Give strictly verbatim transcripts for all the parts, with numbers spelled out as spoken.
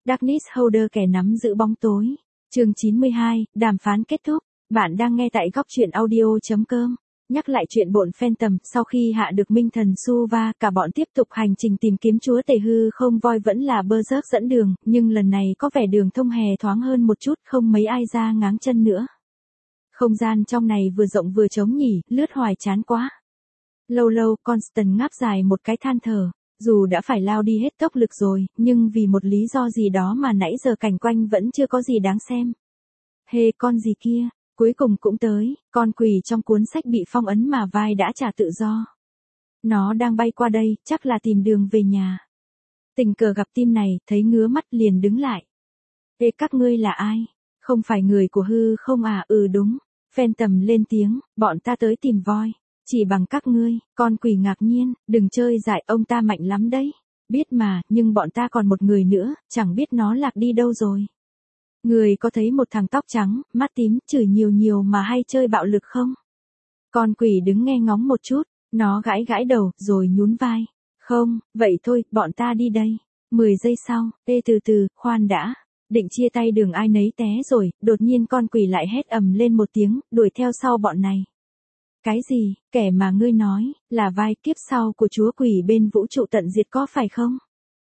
Darkness Holder kẻ nắm giữ bóng tối. Chương chín mươi hai, đàm phán kết thúc. Bạn đang nghe tại góc truyện audio chấm com. Nhắc lại chuyện bộn Phantom, sau khi hạ được minh thần Suva, cả bọn tiếp tục hành trình tìm kiếm chúa tể hư không. Voi vẫn là Berserk dẫn đường, nhưng lần này có vẻ đường thông hè thoáng hơn một chút, không mấy ai ra ngáng chân nữa. Không gian trong này vừa rộng vừa trống nhỉ, lướt hoài chán quá. Lâu lâu, Constant ngáp dài một cái than thở. Dù đã phải lao đi hết tốc lực rồi, nhưng vì một lý do gì đó mà nãy giờ cảnh quanh vẫn chưa có gì đáng xem. Hê, con gì kia, cuối cùng cũng tới, con quỷ trong cuốn sách bị phong ấn mà vai đã trả tự do. Nó đang bay qua đây, chắc là tìm đường về nhà. Tình cờ gặp tim này, thấy ngứa mắt liền đứng lại. Ê, các ngươi là ai? Không phải người của hư không à? Ừ đúng. Phantom lên tiếng, bọn ta tới tìm voi. Chỉ bằng các ngươi. Con quỷ ngạc nhiên, đừng chơi dại, ông ta mạnh lắm đấy. Biết mà, nhưng bọn ta còn một người nữa, chẳng biết nó lạc đi đâu rồi. Người có thấy một thằng tóc trắng, mắt tím, chửi nhiều nhiều mà hay chơi bạo lực không? Con quỷ đứng nghe ngóng một chút, nó gãi gãi đầu, rồi nhún vai. Không, vậy thôi, bọn ta đi đây. Mười giây sau, ê từ từ, khoan đã. Định chia tay đường ai nấy té rồi, đột nhiên con quỷ lại hét ầm lên một tiếng, đuổi theo sau bọn này. Cái gì, kẻ mà ngươi nói, là vai kiếp sau của chúa quỷ bên vũ trụ tận diệt có phải không?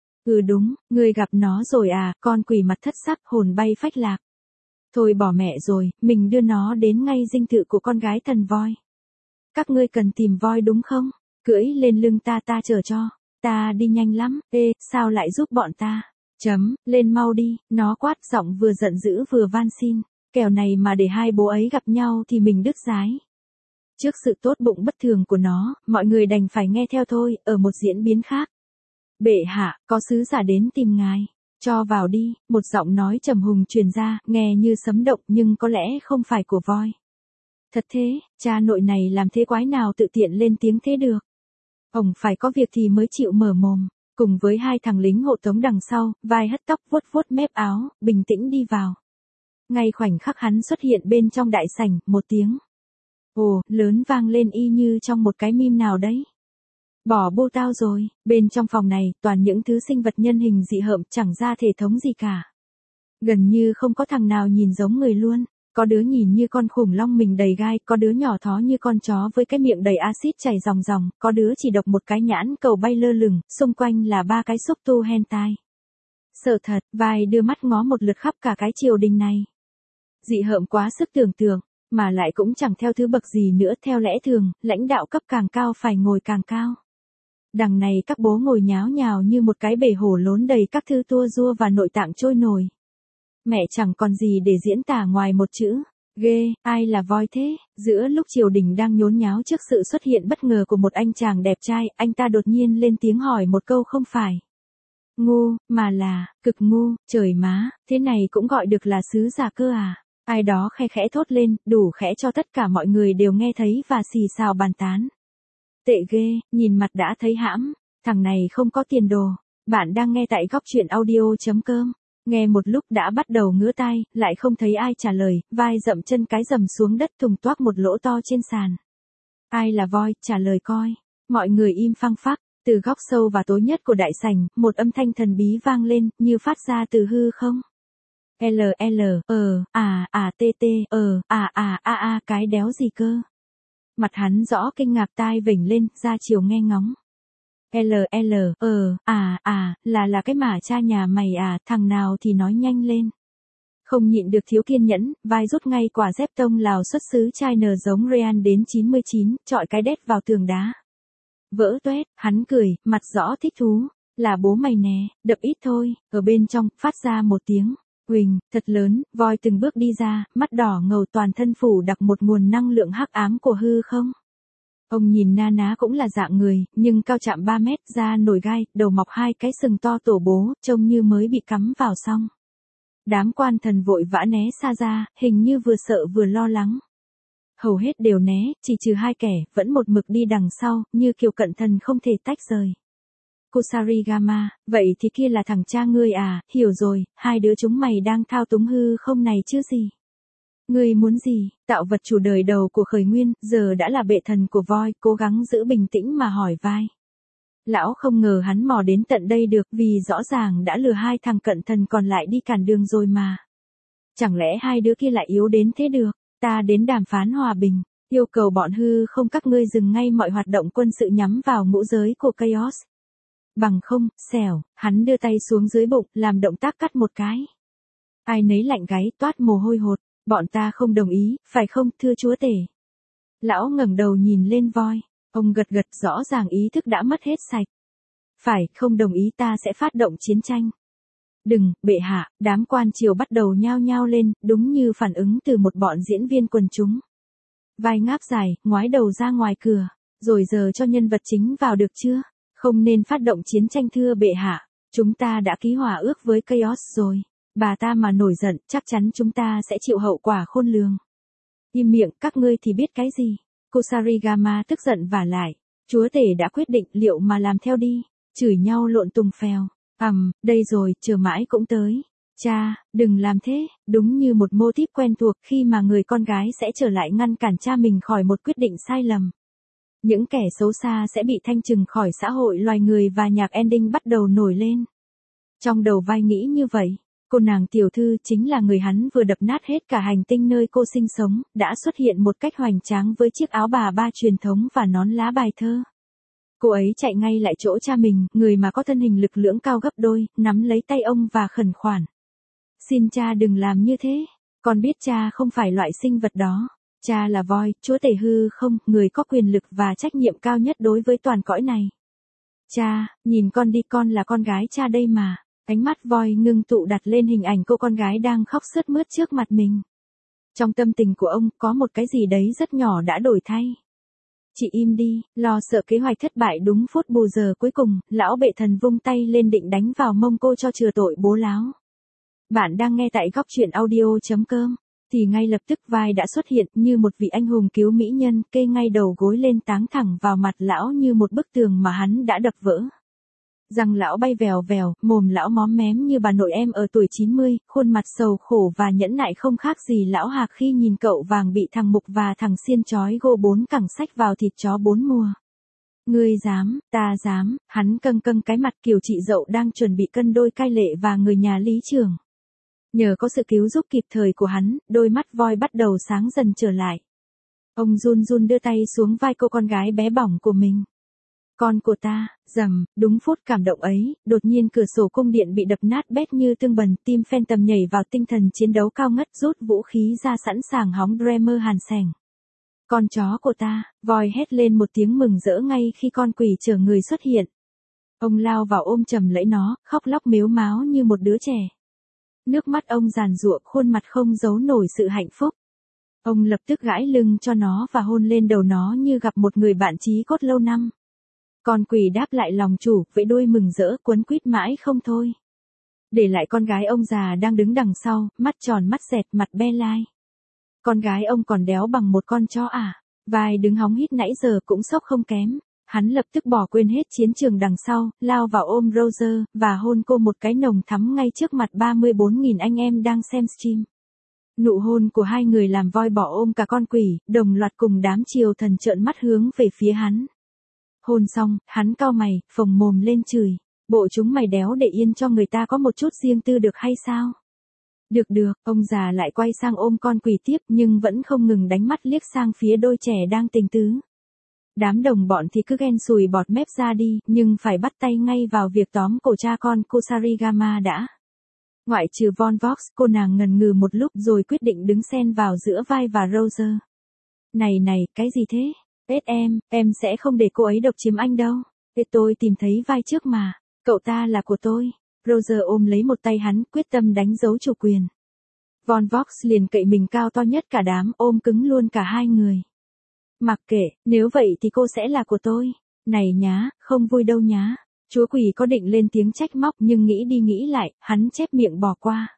Ừ đúng, ngươi gặp nó rồi à? Con quỷ mặt thất sắc, hồn bay phách lạc. Thôi bỏ mẹ rồi, mình đưa nó đến ngay dinh thự của con gái thần voi. Các ngươi cần tìm voi đúng không? Cưỡi lên lưng ta ta chở cho. Ta đi nhanh lắm. Ê, sao lại giúp bọn ta? Chấm, lên mau đi. Nó quát giọng vừa giận dữ vừa van xin. Kẻo này mà để hai bố ấy gặp nhau thì mình đứt dái. Trước sự tốt bụng bất thường của nó, mọi người đành phải nghe theo thôi. Ở một diễn biến khác, bệ hạ, có sứ giả đến tìm ngài. Cho vào đi. Một giọng nói trầm hùng truyền ra, nghe như sấm động nhưng có lẽ không phải của voi. Thật thế, cha nội này làm thế quái nào tự tiện lên tiếng thế được. Ông phải có việc thì mới chịu mở mồm. Cùng với hai thằng lính hộ tống đằng sau, vai hất tóc vuốt vuốt mép áo, bình tĩnh đi vào. Ngay khoảnh khắc hắn xuất hiện bên trong đại sảnh, một tiếng ồ, lớn vang lên y như trong một cái meme nào đấy. Bỏ bô tao rồi, bên trong phòng này, toàn những thứ sinh vật nhân hình dị hợm, chẳng ra thể thống gì cả. Gần như không có thằng nào nhìn giống người luôn, có đứa nhìn như con khủng long mình đầy gai, có đứa nhỏ thó như con chó với cái miệng đầy axit chảy ròng ròng, có đứa chỉ độc một cái nhãn cầu bay lơ lửng, xung quanh là ba cái xúc tu hentai. Sợ thật, vai đưa mắt ngó một lượt khắp cả cái triều đình này. Dị hợm quá sức tưởng tượng. Mà lại cũng chẳng theo thứ bậc gì nữa, theo lẽ thường, lãnh đạo cấp càng cao phải ngồi càng cao. Đằng này các bố ngồi nháo nhào như một cái bể hổ lốn đầy các thứ tua rua và nội tạng trôi nổi. Mẹ chẳng còn gì để diễn tả ngoài một chữ, ghê. Ai là voi thế? Giữa lúc triều đình đang nhốn nháo trước sự xuất hiện bất ngờ của một anh chàng đẹp trai, anh ta đột nhiên lên tiếng hỏi một câu không phải ngu, mà là, cực ngu. Trời má, thế này cũng gọi được là sứ giả cơ à? Ai đó khe khẽ thốt lên, đủ khẽ cho tất cả mọi người đều nghe thấy và xì xào bàn tán. Tệ ghê, nhìn mặt đã thấy hãm, thằng này không có tiền đồ. Bạn đang nghe tại góc truyện audio chấm com. Nghe một lúc đã bắt đầu ngứa tai, lại không thấy ai trả lời, vai dậm chân cái dầm xuống đất thùng toác một lỗ to trên sàn. Ai là voi, trả lời coi. Mọi người im phăng phắc, từ góc sâu và tối nhất của đại sảnh, một âm thanh thần bí vang lên, như phát ra từ hư không. L L, ờ, à, à, t t, ờ, à, à, a a, cái đéo gì cơ. Mặt hắn rõ kinh ngạc, tai vểnh lên, ra chiều nghe ngóng. L L, ờ, à, à, là là cái mà cha nhà mày à, thằng nào thì nói nhanh lên. Không nhịn được thiếu kiên nhẫn, vai rút ngay quả dép tông Lào xuất xứ China giống Real đến chín mươi chín, chọi cái đét vào tường đá. Vỡ toét, hắn cười, mặt rõ thích thú. Là bố mày nè, đập ít thôi. Ở bên trong, phát ra một tiếng huỳnh, thật lớn. Voi từng bước đi ra, mắt đỏ ngầu, toàn thân phủ đặc một nguồn năng lượng hắc ám của hư không. Ông nhìn na ná cũng là dạng người, nhưng cao chạm ba mét, da nổi gai, đầu mọc hai cái sừng to tổ bố, trông như mới bị cắm vào xong. Đám quan thần vội vã né xa ra, hình như vừa sợ vừa lo lắng. Hầu hết đều né, chỉ trừ hai kẻ, vẫn một mực đi đằng sau, như kiểu cận thần không thể tách rời. Kusarigama, vậy thì kia là thằng cha ngươi à? Hiểu rồi, hai đứa chúng mày đang thao túng hư không này chứ gì? Ngươi muốn gì? Tạo vật chủ đời đầu của khởi nguyên, giờ đã là bệ thần của voi, cố gắng giữ bình tĩnh mà hỏi vai. Lão không ngờ hắn mò đến tận đây được vì rõ ràng đã lừa hai thằng cận thần còn lại đi cản đường rồi mà. Chẳng lẽ hai đứa kia lại yếu đến thế được? Ta đến đàm phán hòa bình, yêu cầu bọn hư không các ngươi dừng ngay mọi hoạt động quân sự nhắm vào ngũ giới của Chaos. Bằng không, xèo, hắn đưa tay xuống dưới bụng, làm động tác cắt một cái. Ai nấy lạnh gáy toát mồ hôi hột, bọn ta không đồng ý, phải không, thưa chúa tể? Lão ngẩng đầu nhìn lên voi, ông gật gật, rõ ràng ý thức đã mất hết sạch. Phải, không đồng ý ta sẽ phát động chiến tranh. Đừng, bệ hạ, đám quan triều bắt đầu nhao nhao lên, đúng như phản ứng từ một bọn diễn viên quần chúng. Vai ngáp dài, ngoái đầu ra ngoài cửa, rồi giờ cho nhân vật chính vào được chưa? Không nên phát động chiến tranh thưa bệ hạ, chúng ta đã ký hòa ước với Chaos rồi, bà ta mà nổi giận, chắc chắn chúng ta sẽ chịu hậu quả khôn lường. Im miệng, các ngươi thì biết cái gì? Kusarigama tức giận vả lại, chúa tể đã quyết định liệu mà làm theo đi, chửi nhau lộn tùng phèo. Ầm, um, đây rồi, chờ mãi cũng tới. Cha, đừng làm thế, đúng như một mô típ quen thuộc khi mà người con gái sẽ trở lại ngăn cản cha mình khỏi một quyết định sai lầm. Những kẻ xấu xa sẽ bị thanh trừng khỏi xã hội loài người và nhạc ending bắt đầu nổi lên. Trong đầu vai nghĩ như vậy, cô nàng tiểu thư chính là người hắn vừa đập nát hết cả hành tinh nơi cô sinh sống, đã xuất hiện một cách hoành tráng với chiếc áo bà ba truyền thống và nón lá bài thơ. Cô ấy chạy ngay lại chỗ cha mình, người mà có thân hình lực lưỡng cao gấp đôi, nắm lấy tay ông và khẩn khoản. Xin cha đừng làm như thế, con biết cha không phải loại sinh vật đó. Cha là voi, chúa tể hư không, người có quyền lực và trách nhiệm cao nhất đối với toàn cõi này. Cha, nhìn con đi, con là con gái cha đây mà. Ánh mắt voi ngưng tụ đặt lên hình ảnh cô con gái đang khóc sướt mướt trước mặt mình. Trong tâm tình của ông, có một cái gì đấy rất nhỏ đã đổi thay. Chị im đi, lo sợ kế hoạch thất bại đúng phút bù giờ cuối cùng, lão bệ thần vung tay lên định đánh vào mông cô cho chừa tội bố láo. Bạn đang nghe tại góc truyện audio chấm com. Thì ngay lập tức vai đã xuất hiện như một vị anh hùng cứu mỹ nhân, kê ngay đầu gối lên táng thẳng vào mặt lão như một bức tường mà hắn đã đập vỡ. Răng lão bay vèo vèo, mồm lão móm mém như bà nội em ở tuổi chín mươi, khuôn mặt sầu khổ và nhẫn nại không khác gì lão Hạc khi nhìn cậu vàng bị thằng Mục và thằng Xiên trói gô bốn cẳng sách vào thịt chó bốn mùa. Ngươi dám, ta dám, hắn câng câng cái mặt kiểu chị dậu đang chuẩn bị cân đôi cai lệ và người nhà lý trưởng. Nhờ có sự cứu giúp kịp thời của hắn, đôi mắt voi bắt đầu sáng dần trở lại. Ông run run đưa tay xuống vai cô con gái bé bỏng của mình. Con của ta, rầm, đúng phút cảm động ấy, đột nhiên cửa sổ cung điện bị đập nát bét như tương bần, tim Phantom nhảy vào tinh thần chiến đấu cao ngất, rút vũ khí ra sẵn sàng hóng Dreamer hàn sẻng. Con chó của ta, voi hét lên một tiếng mừng rỡ ngay khi con quỷ chở người xuất hiện. Ông lao vào ôm chầm lấy nó, khóc lóc mếu máo như một đứa trẻ. Nước mắt ông giàn giụa, khuôn mặt không giấu nổi sự hạnh phúc. Ông lập tức gãi lưng cho nó và hôn lên đầu nó như gặp một người bạn chí cốt lâu năm. Con quỷ đáp lại lòng chủ, vẫy đuôi mừng rỡ, quấn quýt mãi không thôi. Để lại con gái ông già đang đứng đằng sau, mắt tròn mắt dẹt, mặt be lai. Con gái ông còn đéo bằng một con chó à? Vai đứng hóng hít nãy giờ cũng sốc không kém. Hắn lập tức bỏ quên hết chiến trường đằng sau, lao vào ôm Roger, và hôn cô một cái nồng thắm ngay trước mặt ba mươi bốn nghìn anh em đang xem stream. Nụ hôn của hai người làm voi bỏ ôm cả con quỷ, đồng loạt cùng đám triều thần trợn mắt hướng về phía hắn. Hôn xong, hắn cau mày, phồng mồm lên chửi. Bộ chúng mày đéo để yên cho người ta có một chút riêng tư được hay sao? Được được, ông già lại quay sang ôm con quỷ tiếp nhưng vẫn không ngừng đánh mắt liếc sang phía đôi trẻ đang tình tứ. Đám đồng bọn thì cứ ghen sùi bọt mép ra đi, nhưng phải bắt tay ngay vào việc tóm cổ cha con Kusarigama đã. Ngoại trừ Von Vox, cô nàng ngần ngừ một lúc rồi quyết định đứng xen vào giữa vai và Roger. Này này, cái gì thế? Ết em, em sẽ không để cô ấy độc chiếm anh đâu. Ết tôi tìm thấy vai trước mà, cậu ta là của tôi. Roger ôm lấy một tay hắn, quyết tâm đánh dấu chủ quyền. Von Vox liền cậy mình cao to nhất cả đám, ôm cứng luôn cả hai người. Mặc kệ, nếu vậy thì cô sẽ là của tôi. Này nhá, không vui đâu nhá. Chúa quỷ có định lên tiếng trách móc nhưng nghĩ đi nghĩ lại, hắn chép miệng bỏ qua.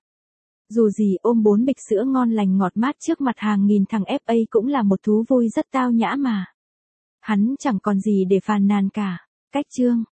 Dù gì ôm bốn bịch sữa ngon lành ngọt mát trước mặt hàng nghìn thằng ép a cũng là một thú vui rất tao nhã mà. Hắn chẳng còn gì để phàn nàn cả. Cách chương